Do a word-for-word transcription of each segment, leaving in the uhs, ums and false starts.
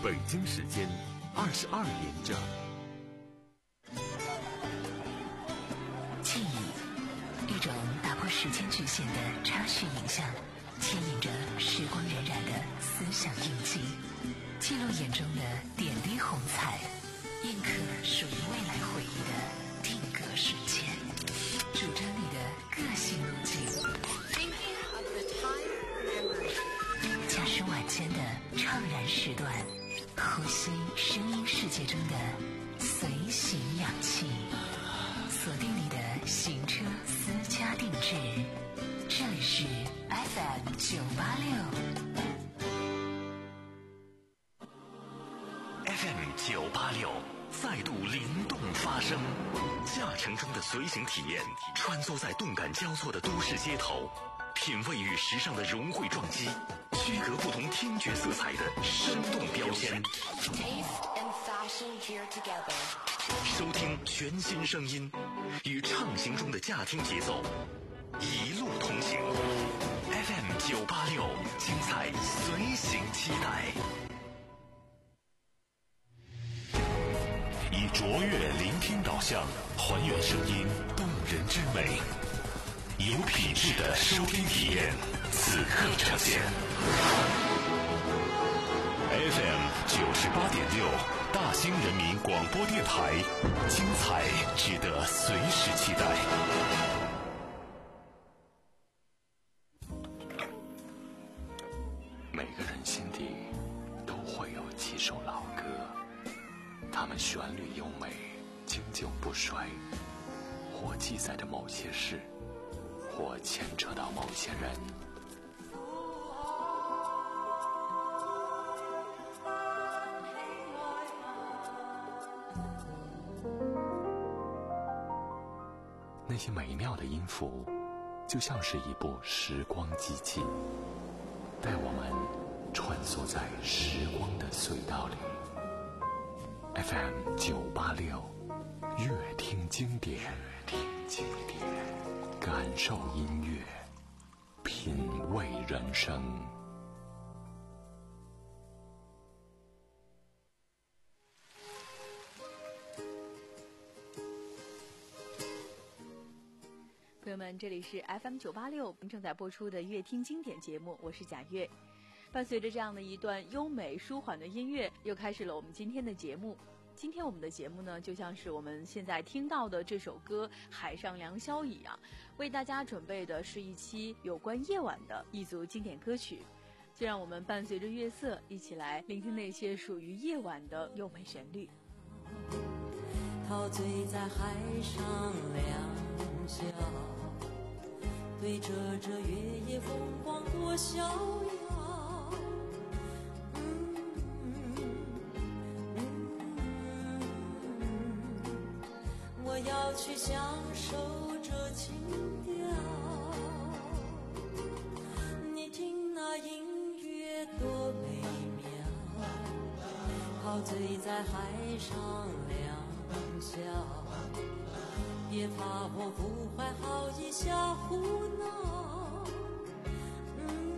北京时间二十二点整。 记忆，一种打破时间局限的插叙影像，牵引着时光荏苒的思想印记，记录眼中的点滴红彩，印刻属于未来回忆的定格瞬间，主张你的个性路径。驾驶晚间的怅然时段，呼吸声音世界中的随行氧气，锁定你的行车私家定制，这里是 F M 九八六。 F M 九八六再度灵动发声，驾乘中的随行体验，穿梭在动感交错的都市街头，品味与时尚的融汇撞击，区隔不同听觉色彩的生动标签。收听全新声音，与畅行中的驾听节奏，一路同行。F M 九八六，精彩随行期待。以卓越聆听导向，还原声音动人之美，有品质的收听体验，此刻呈现。F M 九十八点六，大兴人民广播电台，精彩值得随时期待。每个人心底都会有几首老歌，它们旋律优美，经久不衰，或记载着某些事，或牵扯到某些人。那些美妙的音符，就像是一部时光机器，带我们穿梭在时光的隧道里。F M 九八六，乐听经典，乐听经典，感受音乐，品味人生。 朋友们，这里是 F M 九八六正在播出的乐听经典节目，我是贾月。伴随着这样的一段优美舒缓的音乐，又开始了我们今天的节目。今天我们的节目呢，就像是我们现在听到的这首歌《海上良宵》一样，为大家准备的是一期有关夜晚的一组经典歌曲。就让我们伴随着月色，一起来聆听那些属于夜晚的优美旋律。 陶醉在海上良宵，对着这月夜风光多逍遥。嗯嗯嗯，我要去享受这情调。你听那音乐多美妙，陶醉在海上良宵，别怕我不怀好意瞎胡闹。嗯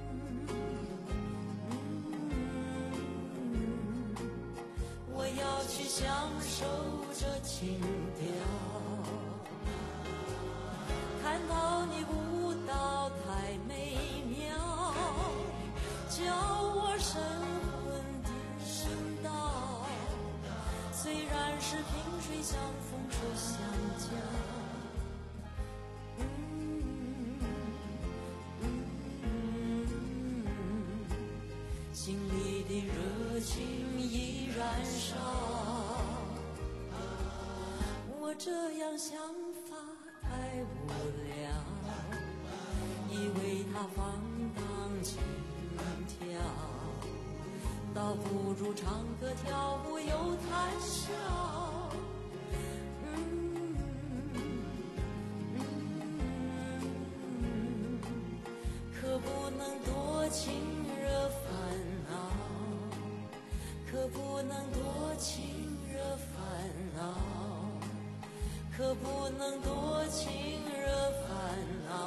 嗯，我要去享受这情调，看到你舞蹈太美妙，叫我神魂颠倒。虽然是萍水相逢处相交，嗯嗯，心里的热情已燃烧。我这样想法太无聊，以为它放荡轻佻，倒不如唱歌跳舞又谈笑。嗯嗯，可不能多情惹烦恼，可不能多情惹烦恼，可不能多情惹烦恼。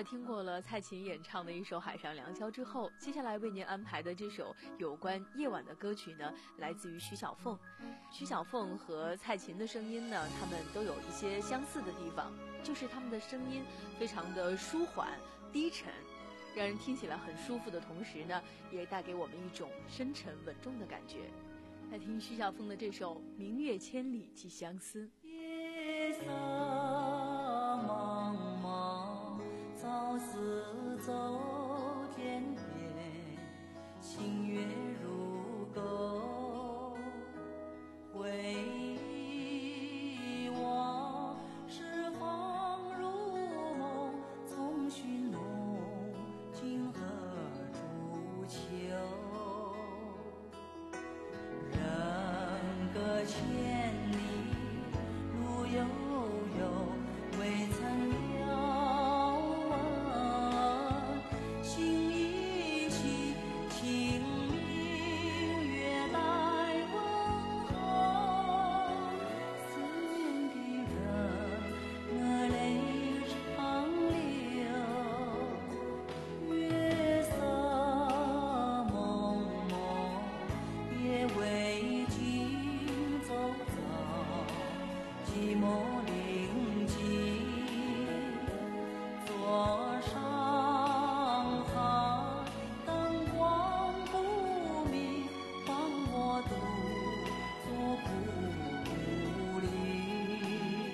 在听过了蔡琴演唱的一首《海上良宵》之后，接下来为您安排的这首有关夜晚的歌曲呢，来自于徐小凤。徐小凤和蔡琴的声音呢，他们都有一些相似的地方，就是他们的声音非常的舒缓低沉，让人听起来很舒服的同时呢，也带给我们一种深沉稳重的感觉。来听徐小凤的这首《明月千里寄相思》。 夜色茫茫，朝思走天边，清月如钩，回忆往事恍如梦，从寻梦今何处求？人隔千里路悠悠，未曾了闻。心依稀，清明月来问候。思念的人，我泪长流。月色蒙蒙，夜未尽走走，寂寞临近，座上海，灯光不明，换我独坐故里。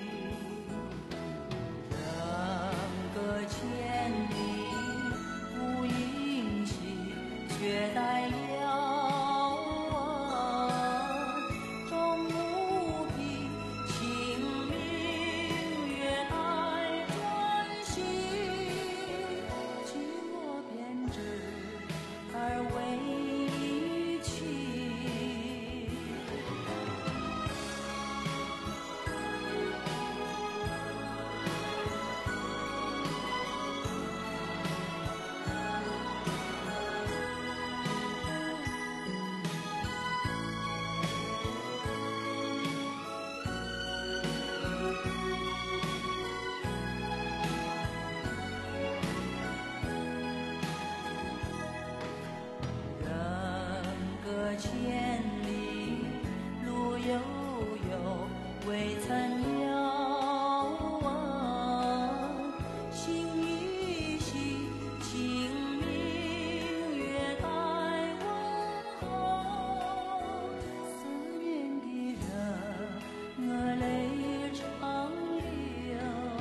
人隔千里无音息，却待遥闻。终无凭，清明月来专行，寂寞编织而为情。人隔千里路悠悠，未曾了闻。心依稀，清明月来问候。思念的人，我泪长流。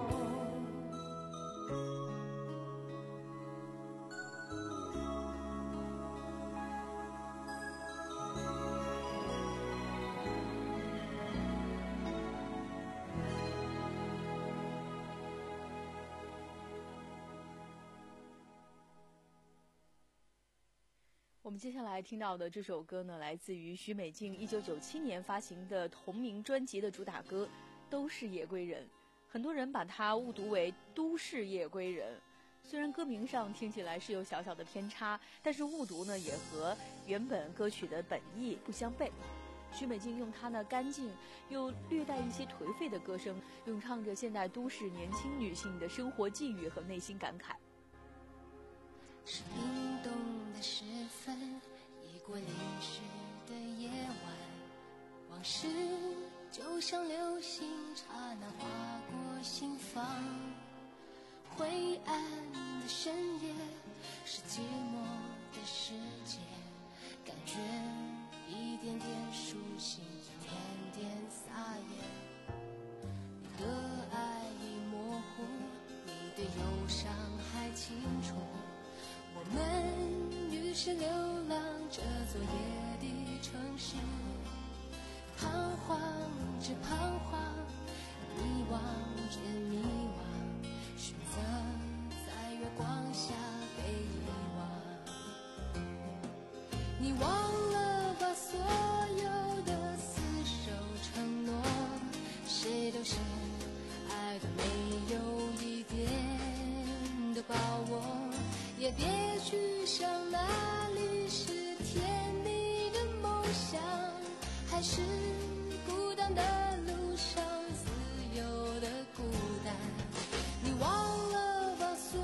我们接下来听到的这首歌呢，来自于许美静一九九七年发行的同名专辑的主打歌《都是夜归人》。很多人把它误读为《都市夜归人》，虽然歌名上听起来是有小小的偏差，但是误读呢也和原本歌曲的本意不相悖。许美静用她那干净又略带一些颓废的歌声，咏唱着现代都市年轻女性的生活际遇和内心感慨。 是冰冻的时分，已过淋湿的夜晚，往事就像流星，刹那划过心房。灰暗的深夜，是寂寞的世界，感觉一点点苏醒，一点点撒野。你的爱已模糊，你的忧伤还清楚。我们于是流浪这座夜的城市，彷徨着彷徨，迷惘着迷惘，选择在月光下被遗忘。你忘了把所有的厮守承诺，谁都是爱的没有一点的把握。也别去想哪里是甜蜜的梦想，还是孤单的路上自由的孤单。你忘了把所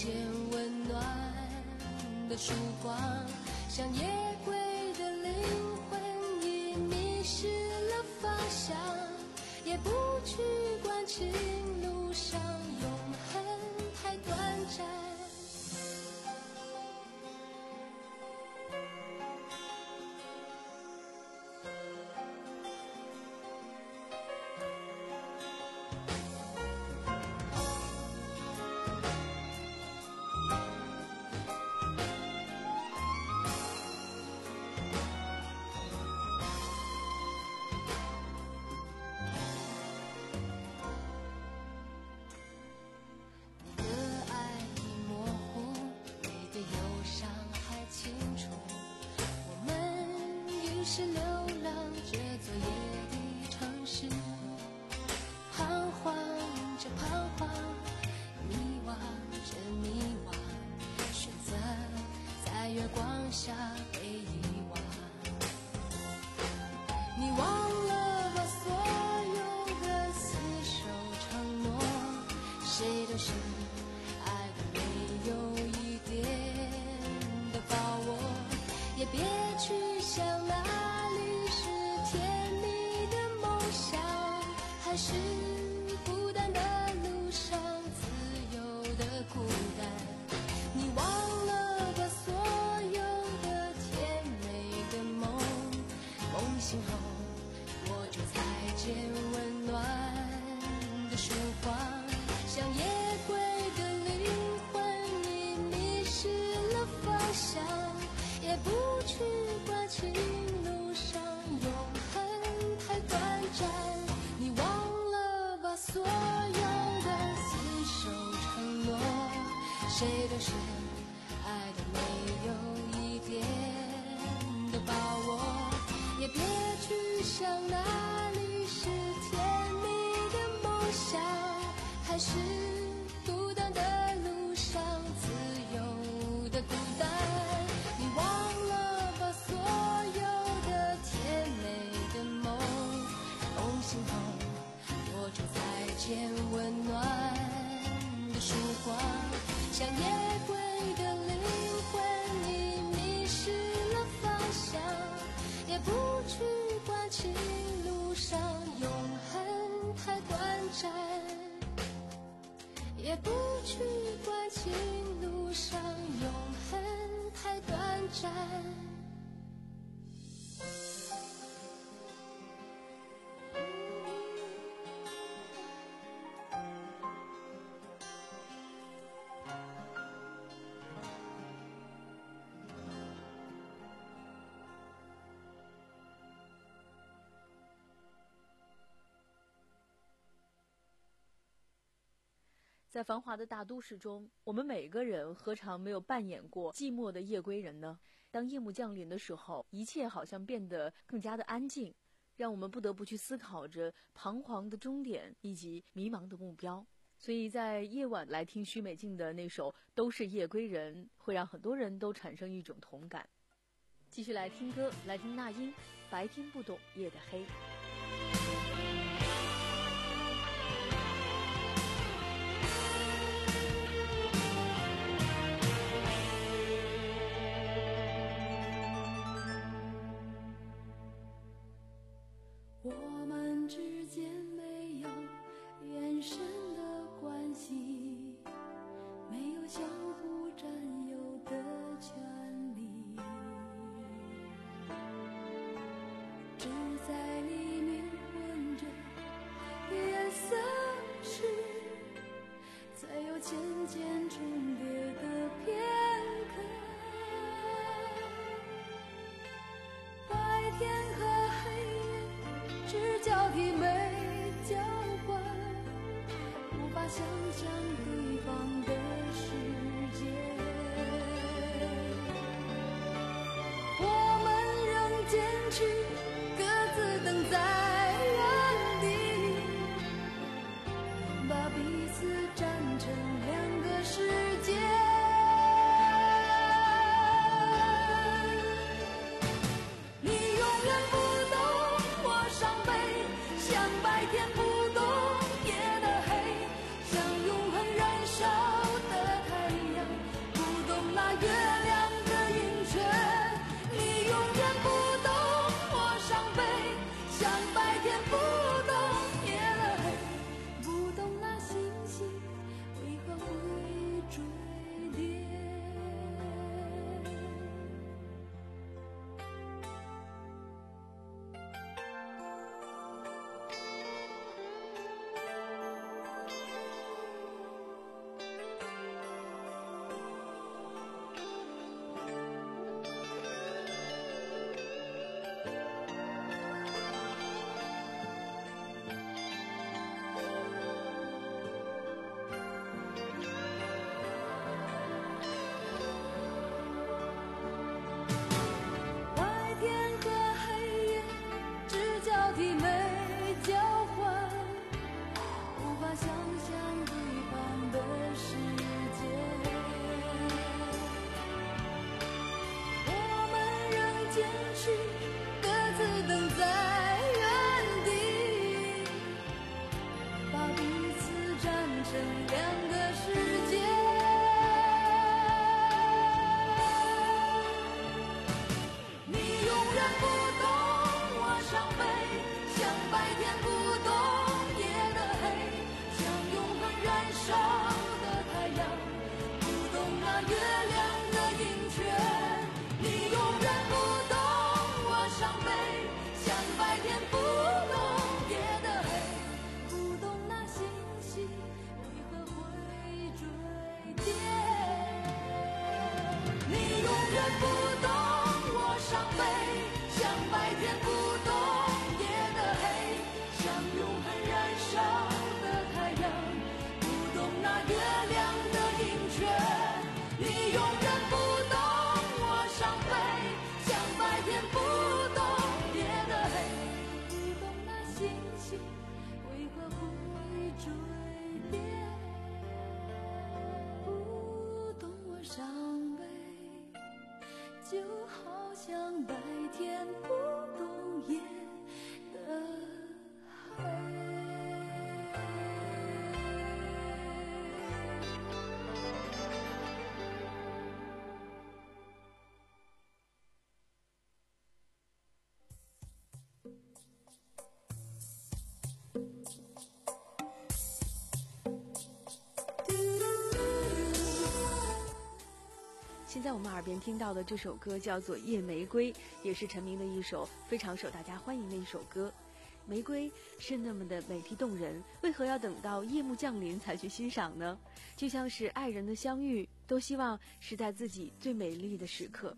见温暖的曙光，像夜归的灵魂已迷失了方向，也不去管情路上永恒太短暂。是流浪这座夜的城市，彷徨着彷徨，迷惘着迷惘，选择在月光下被遗忘。你忘了把所有的厮守承诺，谁都是爱的没有一点的把握，也别去想那还是孤单的路上自由的孤单，你忘了把所有的甜美的梦，梦醒后我就才见温暖的曙光，像夜归的灵魂已迷失了方向，也不去管情路上永恒太短暂。你忘了把所有的厮守承诺，谁都是爱的没有一点的把握，也别去想哪里是甜蜜的梦想，还是孤单的路上自由的孤单。你忘了把所有的甜美的梦，梦醒后我就再见温暖的曙光，像夜归的灵魂已迷失了方向，也不去管情路上永恒太短暂，也不去管情路上永恒太短暂。 在繁华的大都市中，我们每个人何尝没有扮演过寂寞的夜归人呢？当夜幕降临的时候，一切好像变得更加的安静，让我们不得不去思考着彷徨的终点以及迷茫的目标。所以在夜晚来听许美静的那首《都是夜归人》，会让很多人都产生一种同感。继续来听歌，来听那英《白天不懂夜的黑》。 我们之间没有眼神的关系，没有相互占有的权利，只在里面混着颜色时，才有渐渐重叠的片刻。白天和黑夜只交替没交换，无法想象对方的世界。我们仍坚持各自等在原地，把彼此站成两个世界。你永远不懂我伤悲，像白天不懂夜的黑，像永恒燃烧的太阳， 成两个世界。你永远不懂我伤悲，像白天不懂夜的黑，像永恒燃烧的太阳，不懂那月亮的盈缺。你永远不懂我伤悲，像白天不懂夜的黑，不懂那星星为何会坠跌。你永远不懂我伤悲，像白天不懂夜的黑，像永恒燃烧的太阳，不懂那月亮的盈缺。你永远不懂我伤悲，像白天不懂夜的黑，不懂那星星为何会坠跌，不懂我伤悲，就好像白天不懂夜的黑。 现在我们耳边听到的这首歌叫做《夜玫瑰》，也是陈明的一首非常受大家欢迎的一首歌。玫瑰是那么的美丽动人，为何要等到夜幕降临才去欣赏呢？就像是爱人的相遇，都希望是在自己最美丽的时刻。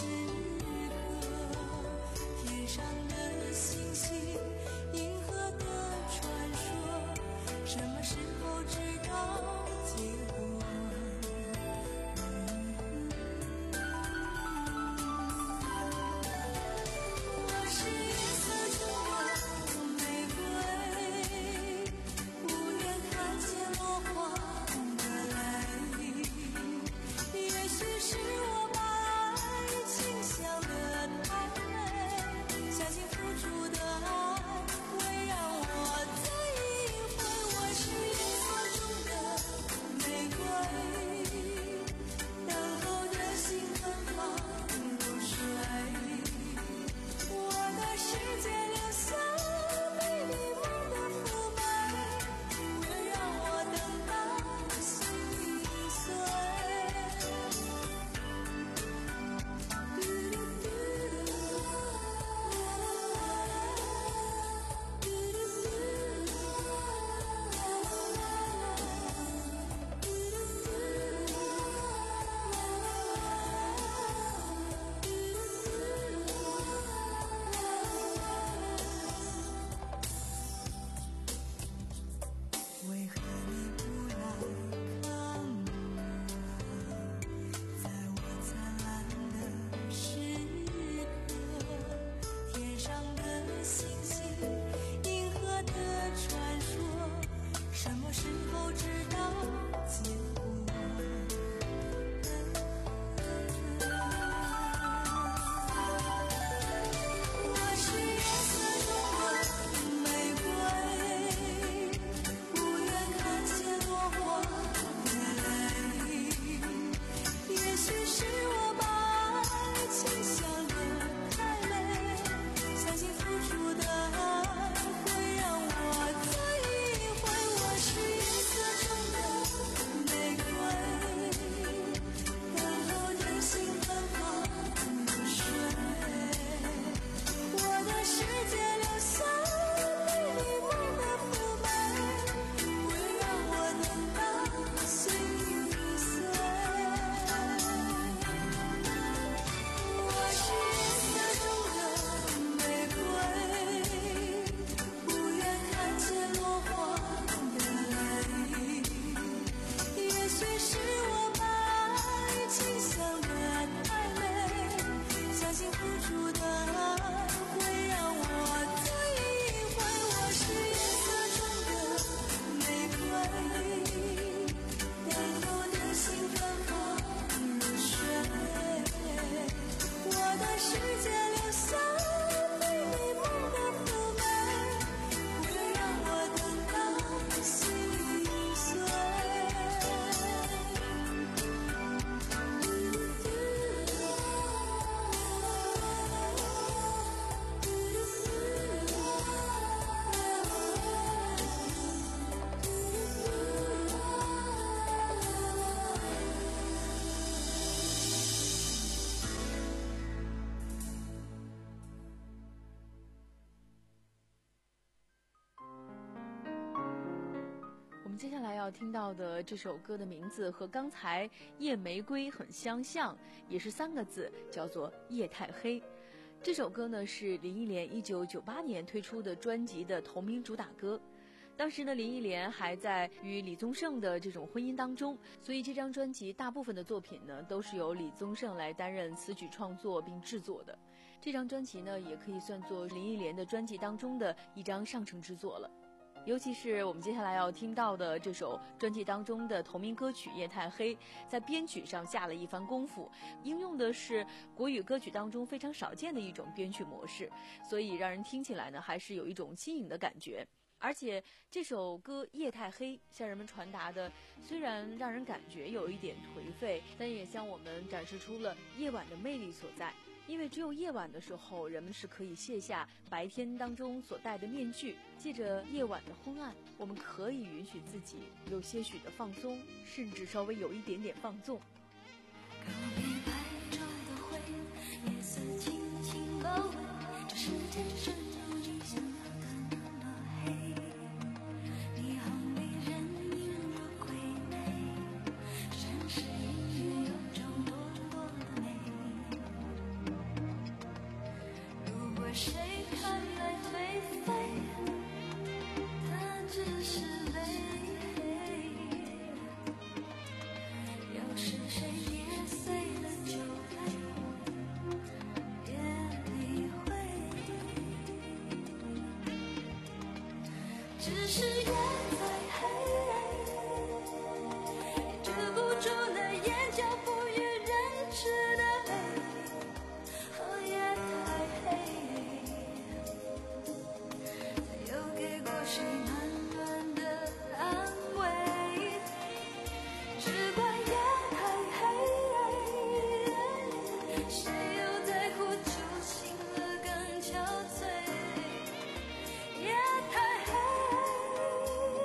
天上的星星，银河的来要听到的这首歌的名字和刚才《夜玫瑰》很相像，也是三个字，叫做《夜太黑》。这首歌呢是林忆莲一九九八年推出的专辑的同名主打歌。当时呢，林忆莲还在与李宗盛的这种婚姻当中，所以这张专辑大部分的作品呢都是由李宗盛来担任词曲创作并制作的。这张专辑呢也可以算作林忆莲的专辑当中的一张上乘之作了。尤其是我们接下来要听到的这首专辑当中的同名歌曲《夜太黑》，在编曲上下了一番功夫，应用的是国语歌曲当中非常少见的一种编曲模式，所以让人听起来呢还是有一种新颖的感觉。而且这首歌《夜太黑》向人们传达的虽然让人感觉有一点颓废，但也向我们展示出了夜晚的魅力所在。因为只有夜晚的时候，人们是可以卸下白天当中所戴的面具，借着夜晚的昏暗，我们可以允许自己有些许的放松，甚至稍微有一点点放纵。 告别白昼的灰，夜色轻轻包围，这世界深入你想要的那么黑，霓虹里人影如鬼魅，城市音乐有种多多的美。如果谁看来颓废，他只是累。要是谁捏碎了酒杯，别理会。只是夜太黑，止不住那眼角不与人知的泪。哦，夜太黑，他又给过谁暖暖的安慰？只怪夜太黑，谁又在乎酒醒了更憔悴？夜太黑，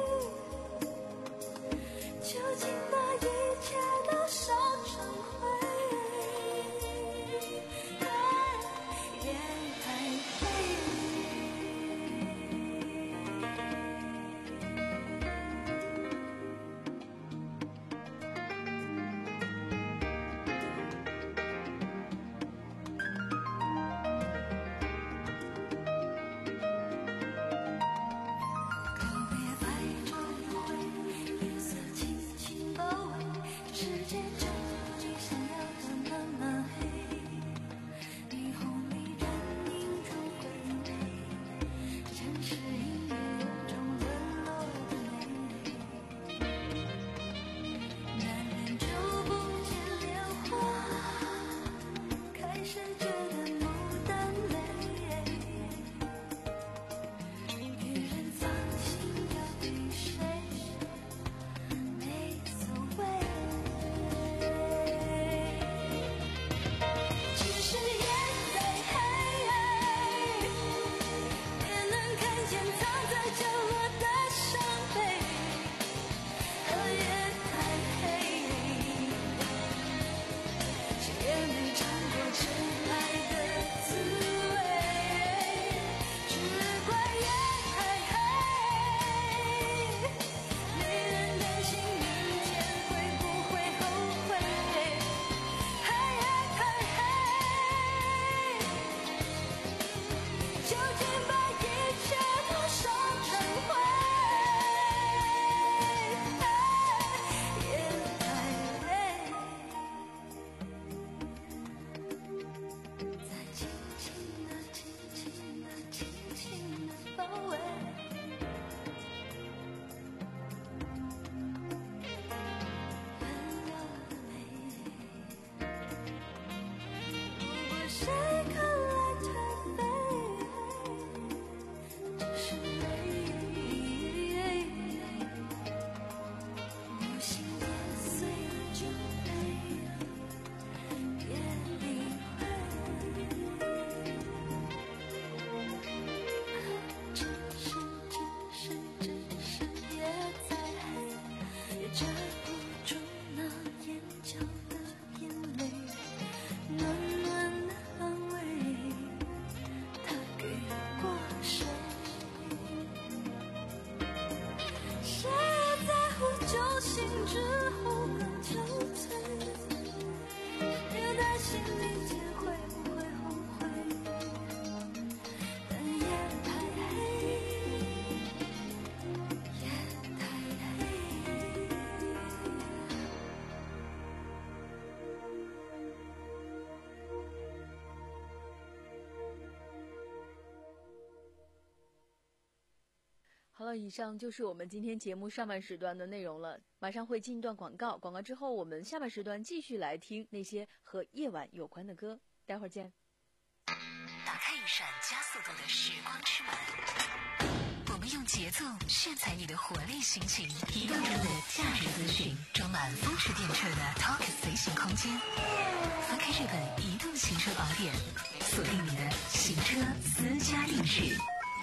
了，以上就是我们今天节目上半时段的内容了。马上会进一段广告，广告之后我们下半时段继续来听那些和夜晚有关的歌。待会儿见。 打开一扇加速度的时光之门，我们用节奏炫彩你的活力心情，移动中的价值资讯，装满风驰电掣的 Talk 随行空间。翻开这本移动行车宝典，锁定你的行车私家定制。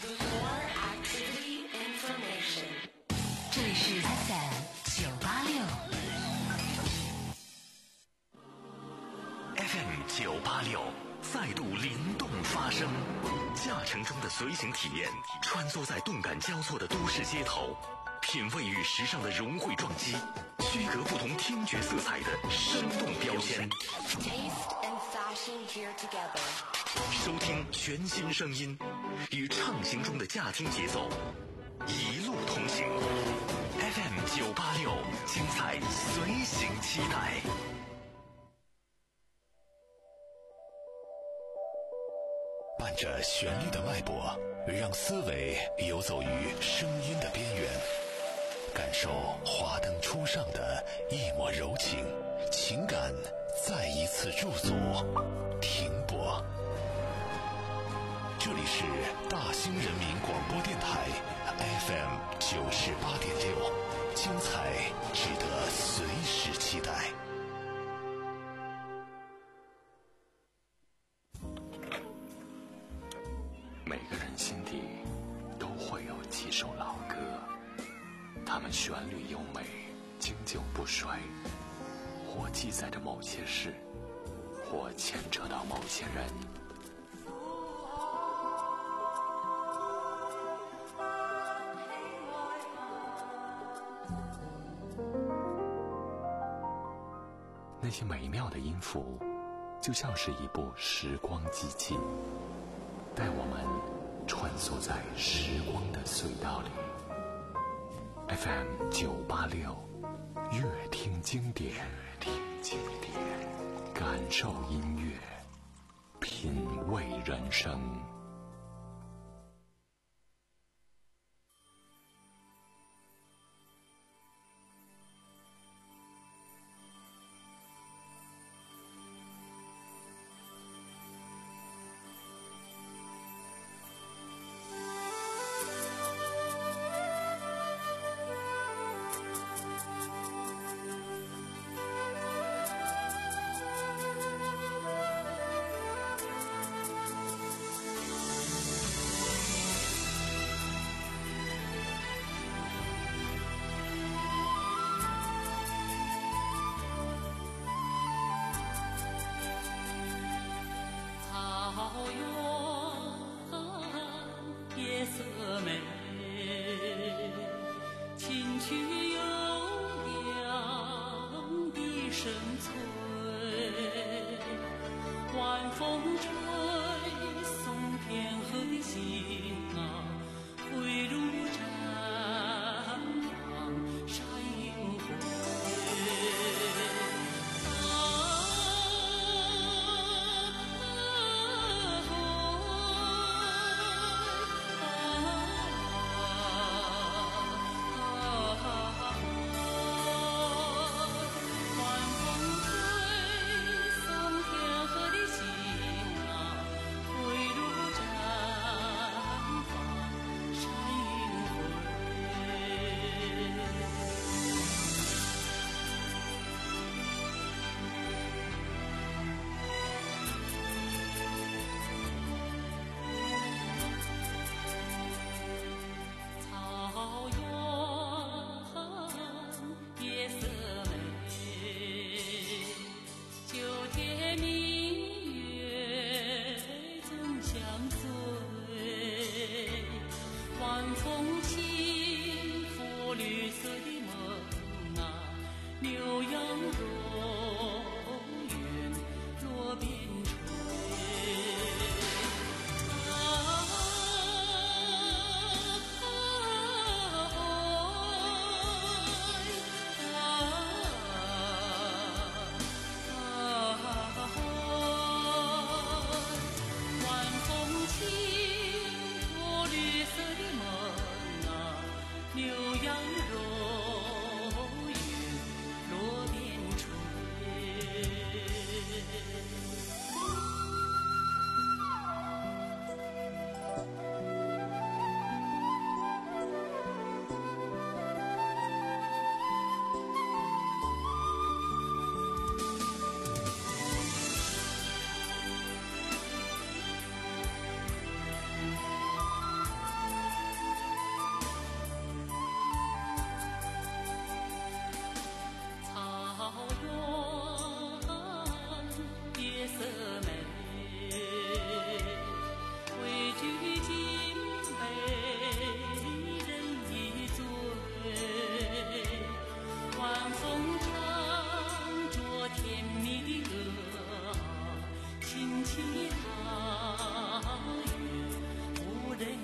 这里是 F M 九八六 F M 九八六再度灵动发声，驾乘中的随行体验，穿梭在动感交错的都市街头，品味与时尚的融汇撞击，区隔不同听觉色彩的生动标签。收听全新声音，与畅行中的驾听节奏，一路同行。F M 九八六，精彩随行期待。伴着旋律的脉搏，让思维游走于声音的边缘，感受华灯初上的一抹柔情，情感再一次驻足停泊。这里是大兴人民广播电台 F M 九十八点六，精彩值得随时期待。每个人心底都会有几首老歌，它们旋律优美，经久不衰，或记载着某些事，或牵扯到某些人。那些美妙的音符，就像是一部时光机器，带我们穿梭在时光的隧道里。F M 九八六，乐听经典，乐听经典，感受音乐，品味人生。 晚风吹送天河的行啊。 起踏月无人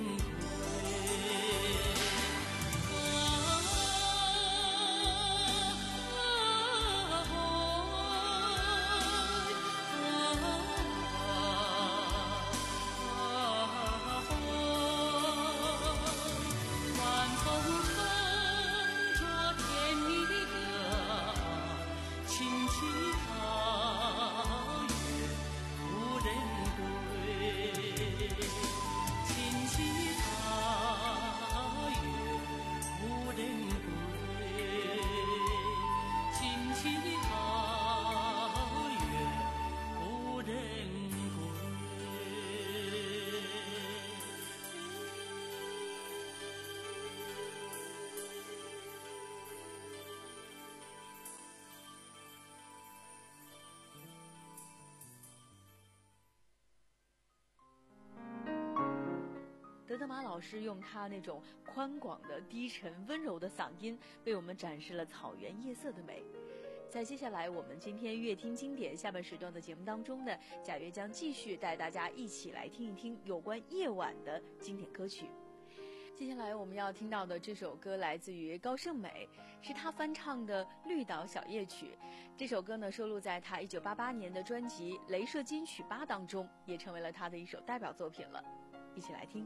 德德玛老师用他那种宽广的低沉温柔的嗓音为我们展示了草原夜色的美。在接下来我们今天乐听经典下半时段的节目当中呢，贾月将继续带大家一起来听一听有关夜晚的经典歌曲。接下来我们要听到的这首歌来自于高胜美，是他翻唱的《绿岛小夜曲》。这首歌呢收录在他一九八八年的专辑《雷射金曲八》当中，也成为了他的一首代表作品了。一起来听。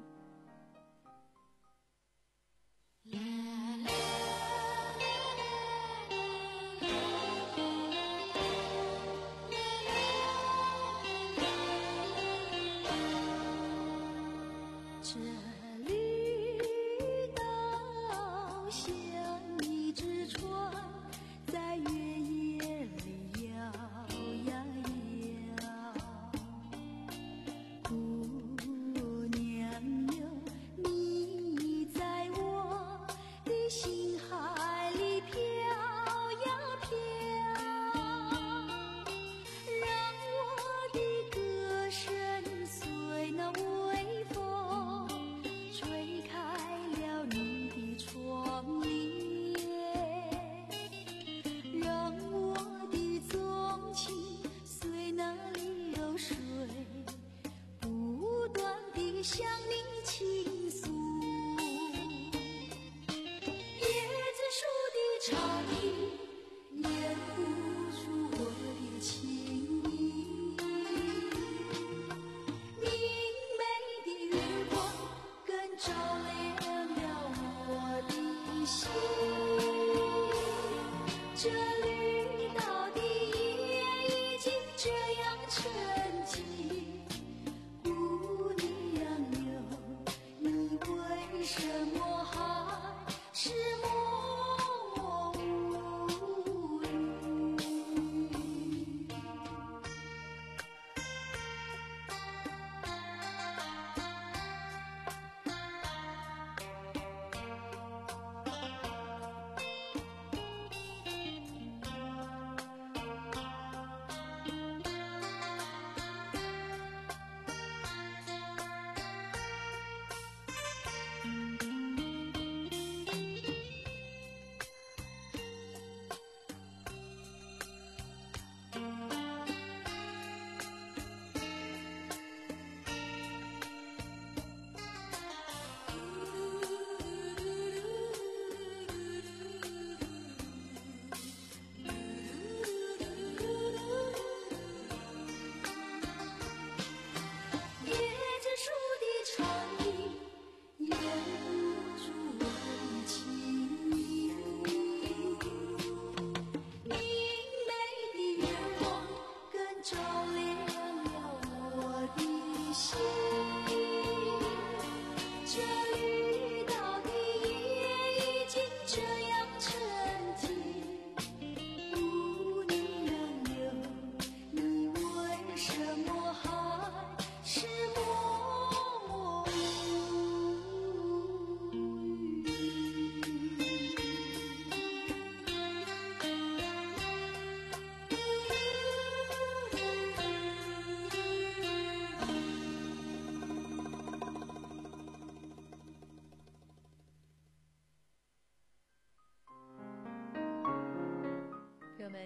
这绿岛像一只船，在月夜里摇呀摇。姑娘哟，你在我的心海里飘呀飘，让我的歌声随那微风吹开了你的窗帘，让我的纵情随那流水不断地向你倾诉。椰子树的长影掩不住我的情意，明媚的月光更照亮了我的心。这绿岛的夜已经这样沉寂，姑娘哟，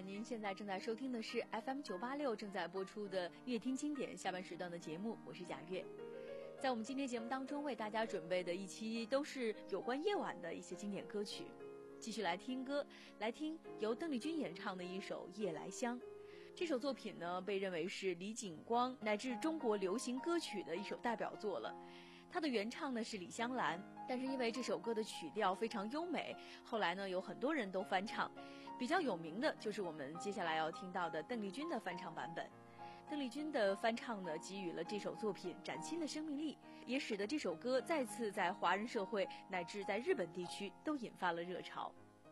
您现在正在收听的是 F M 九八六正在播出的乐听经典下半时段的节目，我是贾月。在我们今天节目当中为大家准备的一期都是有关夜晚的一些经典歌曲，继续来听歌，来听由邓丽君演唱的一首《夜来香》。这首作品呢，被认为是李景光乃至中国流行歌曲的一首代表作了。它的原唱呢是李香兰，但是因为这首歌的曲调非常优美，后来呢有很多人都翻唱，比较有名的就是我们接下来要听到的邓丽君的翻唱版本。邓丽君的翻唱呢，给予了这首作品崭新的生命力，也使得这首歌再次在华人社会乃至在日本地区都引发了热潮。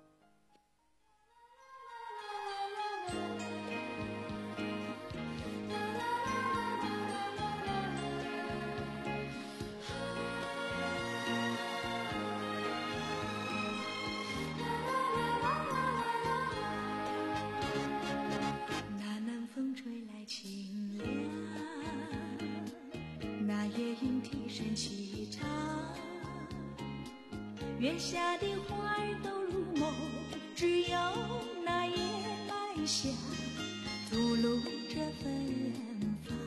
月下的花儿都入梦，只有那夜来香吐露着芬芳。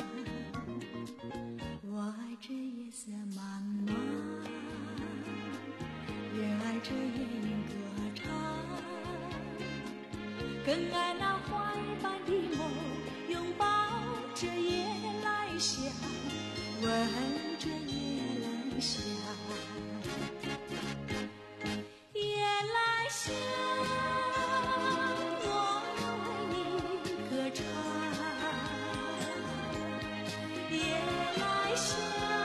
我爱这夜色茫茫，也爱这夜莺歌唱，更爱那花儿般的梦，拥抱着夜来香，闻着夜来香。香，我为你歌唱，夜来香，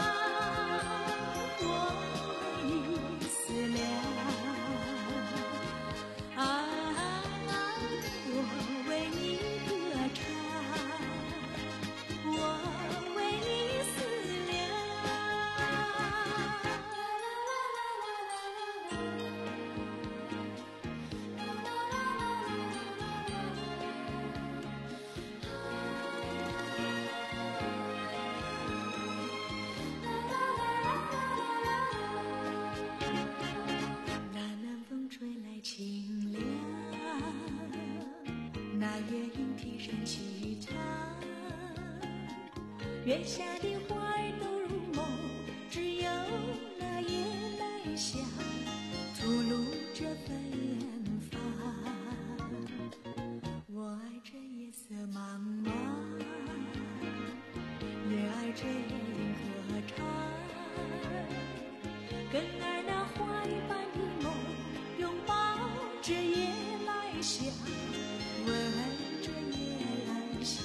我为你思量，啊，我为你歌唱，我为你思量。月下的花儿都入梦，只有那夜来香吐露着芬芳。我爱这夜色茫茫，也爱这夜莺歌唱，更爱那花儿般的梦，拥抱着夜来香，闻着夜来香。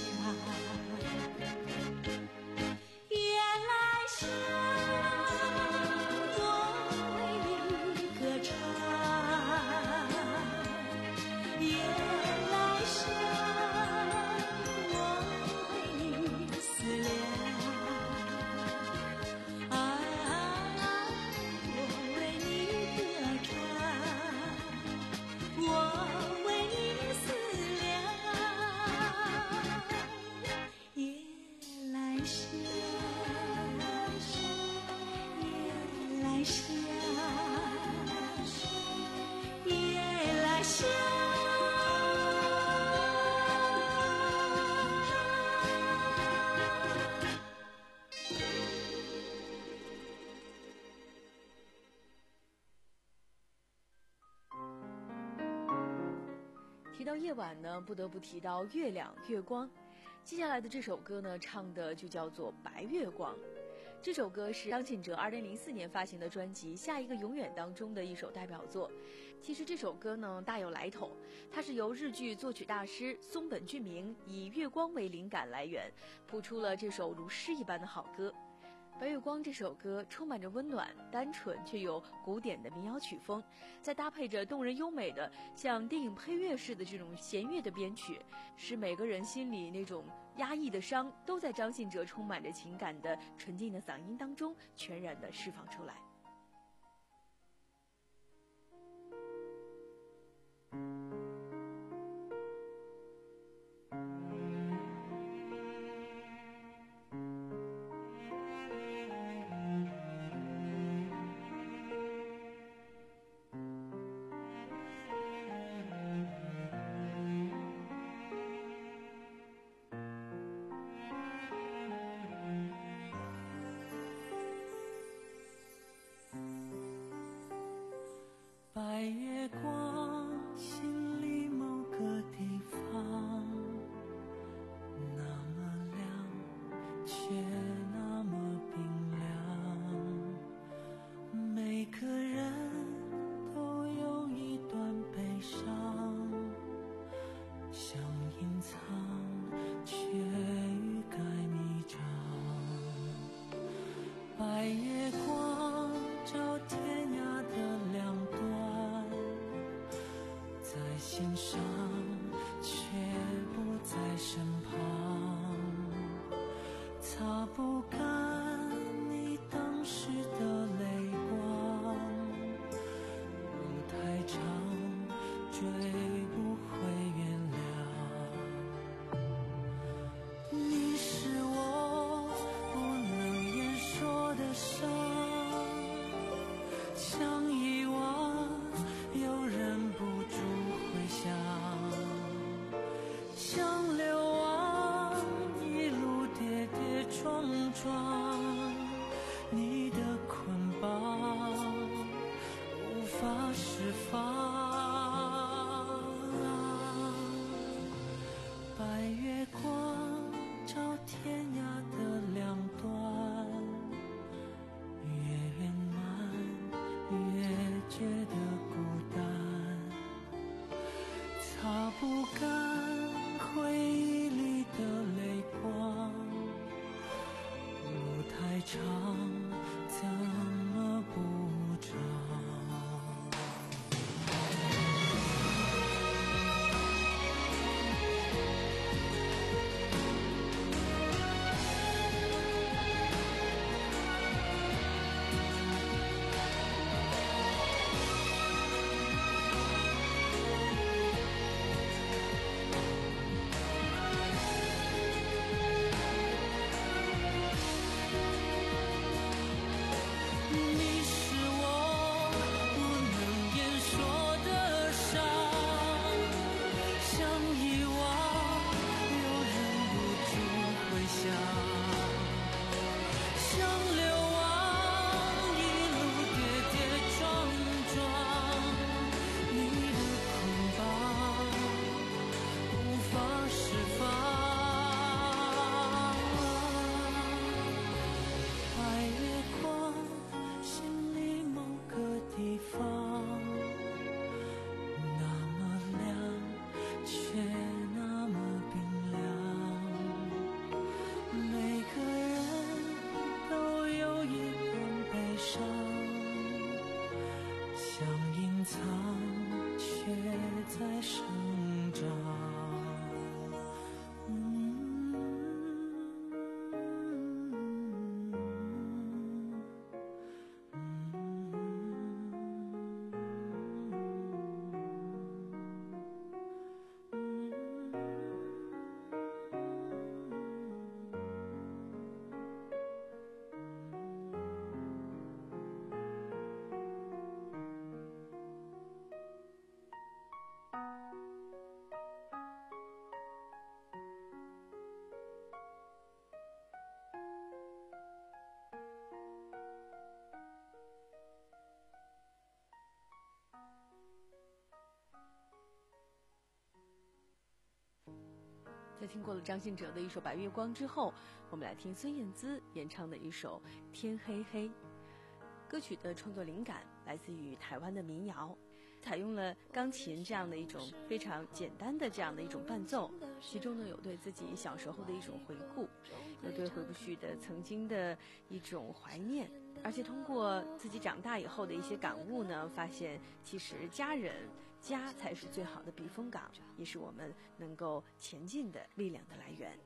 提到夜晚呢，不得不提到月亮、月光。接下来的这首歌呢，唱的就叫做《白月光》。这首歌是张信哲二零零四年发行的专辑《下一个永远》当中的一首代表作。其实这首歌呢大有来头，它是由日剧作曲大师松本俊明以月光为灵感来源，谱出了这首如诗一般的好歌。白月光这首歌充满着温暖、单纯却有古典的民谣曲风，再搭配着动人优美的像电影配乐似的这种弦乐的编曲，使每个人心里那种压抑的伤都在张信哲充满着情感的纯净的嗓音当中全然的释放出来。 那么冰凉，每个人都有一段悲伤，想隐藏却欲盖弥彰。白月光照天涯的两端，在心上却不在身旁，擦不干你当时的泪光，路太长追不回原谅。你是我不能言说的伤，想遗忘又忍不住回想，想流亡一路跌跌撞撞，你的捆绑无法释放。白月光照天涯的两端，越圆满越觉得孤单，擦不干回忆里的泪光，路太长怎么不长。你是我不能言说的伤，想遗忘又忍不住回想，想流亡一路跌跌撞撞，你的捆绑无法释放。白月光心里某个地方，那么亮却那么冰凉，每个人都有一份悲伤，想隐藏却在生长。 在听过了张信哲的一首《白月光》之后，我们来听孙燕姿演唱的一首《天黑黑》。歌曲的创作灵感来自于台湾的民谣，采用了钢琴这样的一种非常简单的这样的一种伴奏，其中呢有对自己小时候的一种回顾，有对回不去的曾经的一种怀念，而且通过自己长大以后的一些感悟呢，发现其实家人家才是最好的避风港，也是我们能够前进的力量的来源。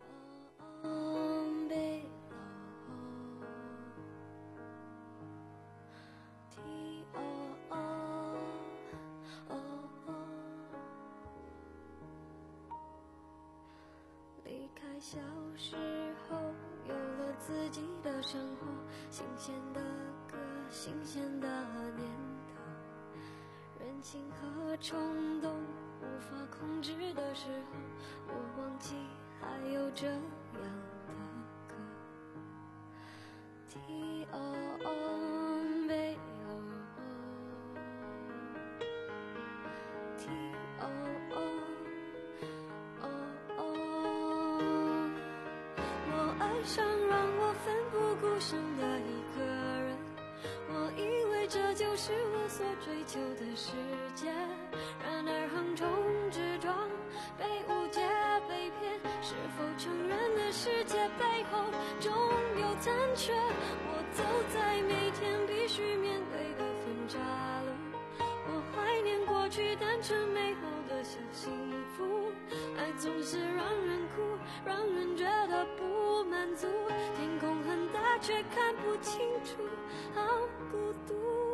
离开小时候，有了自己的生活，新鲜的歌，新鲜的念头，任性和冲动无法控制的时候，我忘记还有这样的歌。T O O B O T O O O O， 我爱上让就是我所追求的世界。然而横冲直撞，被误解被骗，是否成人的世界背后总有残缺？我走在每天必须面对的分岔路，我怀念过去单纯美好的小幸福。爱总是让人哭，让人觉得不满足，天空很大却看不清楚，好孤独。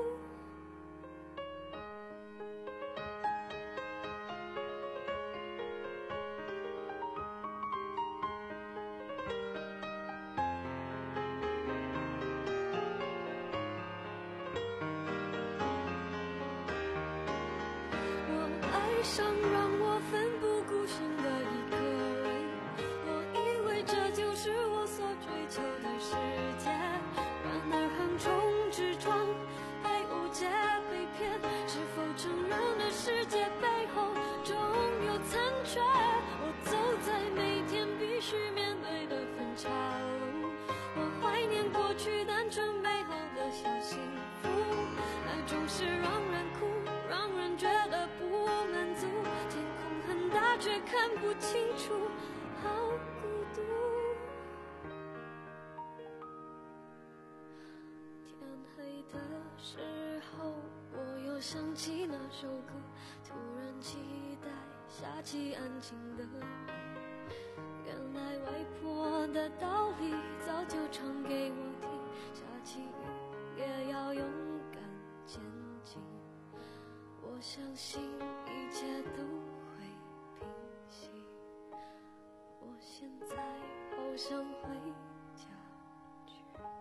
上让我奋不顾身的一个人，我以为这就是我所追求的世界。然而横冲直撞，被误解被骗，是否成人的世界背后总有残缺？我走在每天必须面对的分岔路，我怀念过去单纯美好的小幸福。爱总是让人哭，让人觉得不满足，天空很大却看不清楚，好孤独。天黑的时候，我又想起那首歌，突然期待下起安静的雨。原来外婆的道理早就唱给我听，下起雨也要勇敢前进。我相信一切都会平息，我现在好想回家去。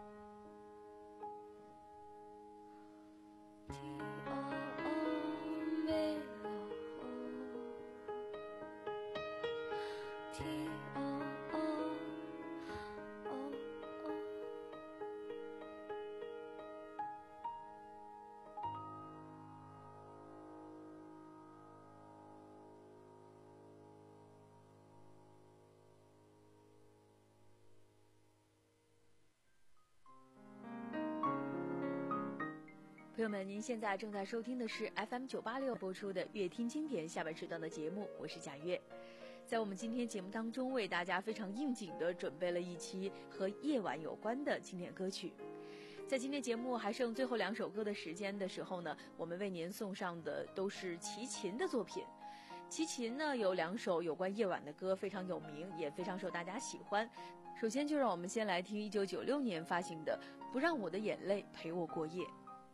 朋友们，您现在正在收听的是 F M 九八六播出的乐听经典下半时段的节目，我是贾月。在我们今天节目当中，为大家非常应景的准备了一期和夜晚有关的经典歌曲。在今天节目还剩最后两首歌的时间的时候呢，我们为您送上的都是齐秦的作品。齐秦呢有两首有关夜晚的歌，非常有名，也非常受大家喜欢。首先就让我们先来听一九九六年发行的《不让我的眼泪陪我过夜》。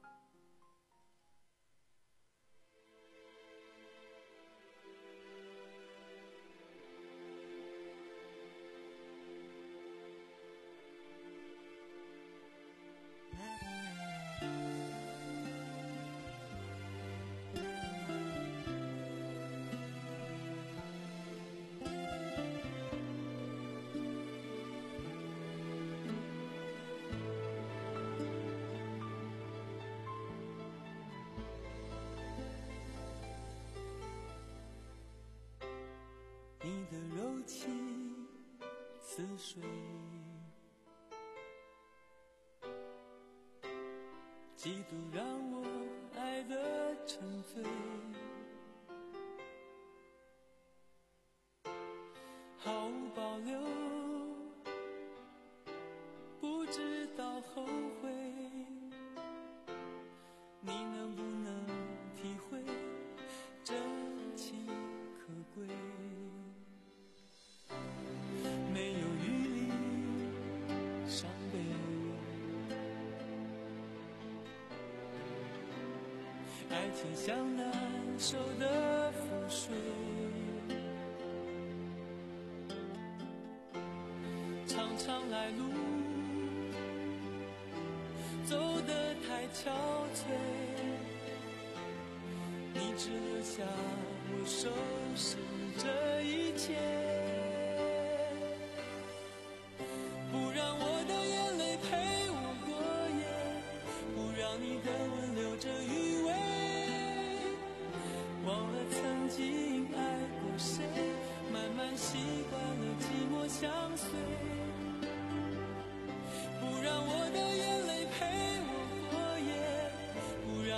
你的柔情似水，几度让我爱得沉醉，毫无保留，不知道后悔，你能不能体会真情可贵？没有余力伤悲，爱情像难收的覆水，长长来路走得太憔悴，你只留下我收拾这一切，不让我的眼泪陪我过夜，不让你的吻留着余味，忘了曾经爱过谁，慢慢习惯了寂寞相随，不让我的眼泪陪我过夜，不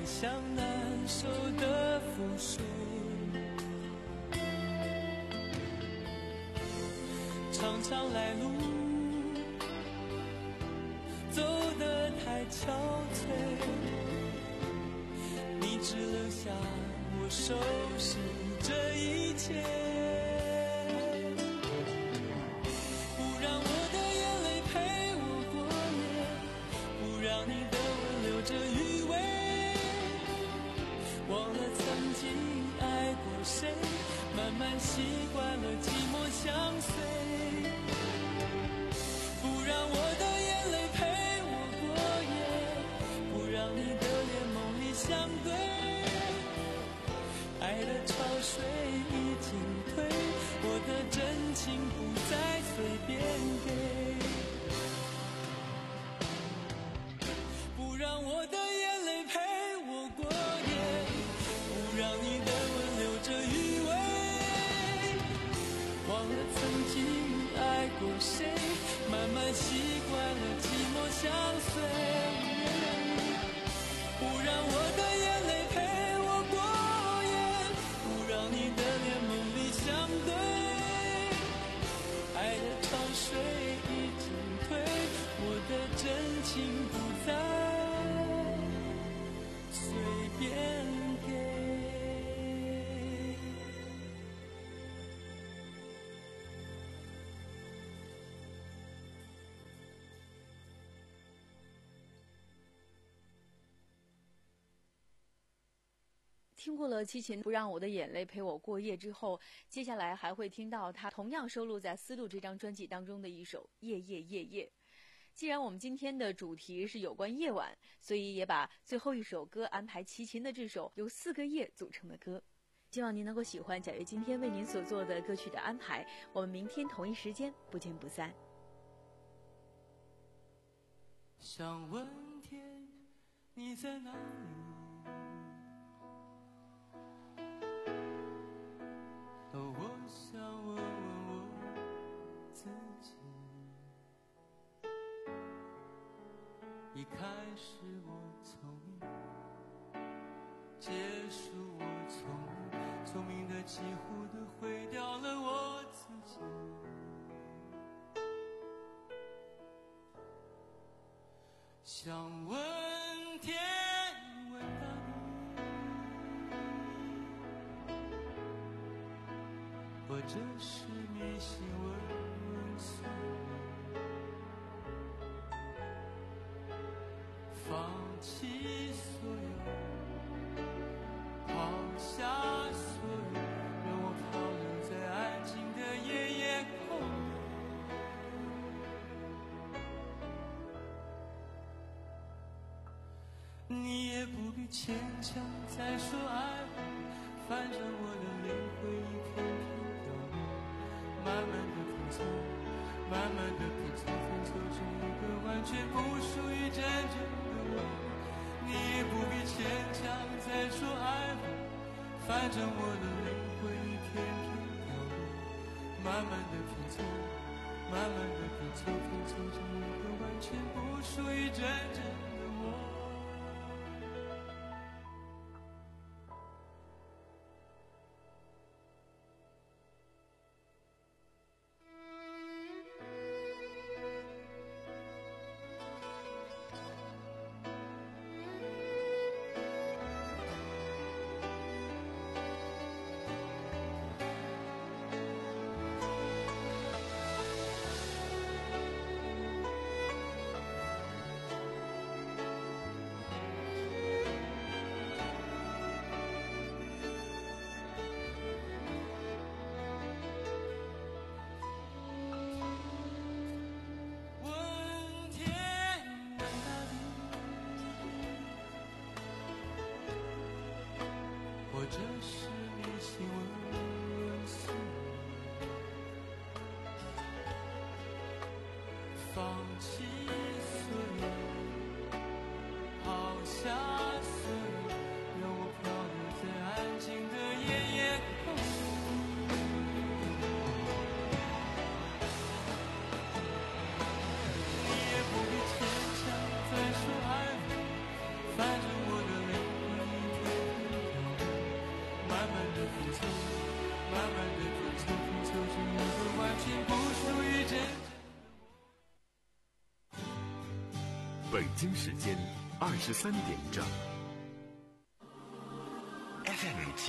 像难受的负数，常常来路走得太憔悴，你只留下我收拾这一切，不让我的眼泪陪我过夜，不让你的吻留着余味，忘了曾经爱过谁，慢慢习惯了寂寞相随，不让我的眼泪陪我过夜，不让你的脸梦里相对，爱的潮水已经退，我的真情不再随便给，不让我的眼泪陪我过夜，不让你的吻留着余味，忘了曾经爱过谁，慢慢习惯了寂寞相随，不让我的眼泪陪我过夜，不让你的脸梦里相对，爱的潮水已经退，我的真情不再随便给。 听过了齐秦不让我的眼泪陪我过夜之后，接下来还会听到他同样收录在《丝路》这张专辑当中的一首《夜夜夜夜》。既然我们今天的主题是有关夜晚，所以也把最后一首歌安排齐秦的这首由四个夜组成的歌。希望您能够喜欢贾月今天为您所做的歌曲的安排。我们明天同一时间不见不散。 想问天，你在哪里？哦，我想问问我自己。一开始我聪明，结束我聪明，聪明的几乎都毁掉了我自己。想问天，问大地，或者是迷信问问宿命，放弃所有，抛下所有，让我漂流在安静的夜夜空里。你也不必牵强再说爱我，反正我的灵魂一片片凋落，慢慢的拼凑，慢慢的拼凑，拼凑成一个完全不属于真正的我。你也不必牵强再说爱我，反正我的灵魂一片片凋落，慢慢的拼凑，慢慢的拼凑，拼凑成一个完全不属于真正的我。或者是迷信问问宿命，放弃所有，抛下所有，让我漂流在安静的夜夜空里。你也不必牵强再说爱我，反正我的灵魂凑，慢慢的拼凑，拼凑出一个完全不属于真。 北京时间二十三点整。 F M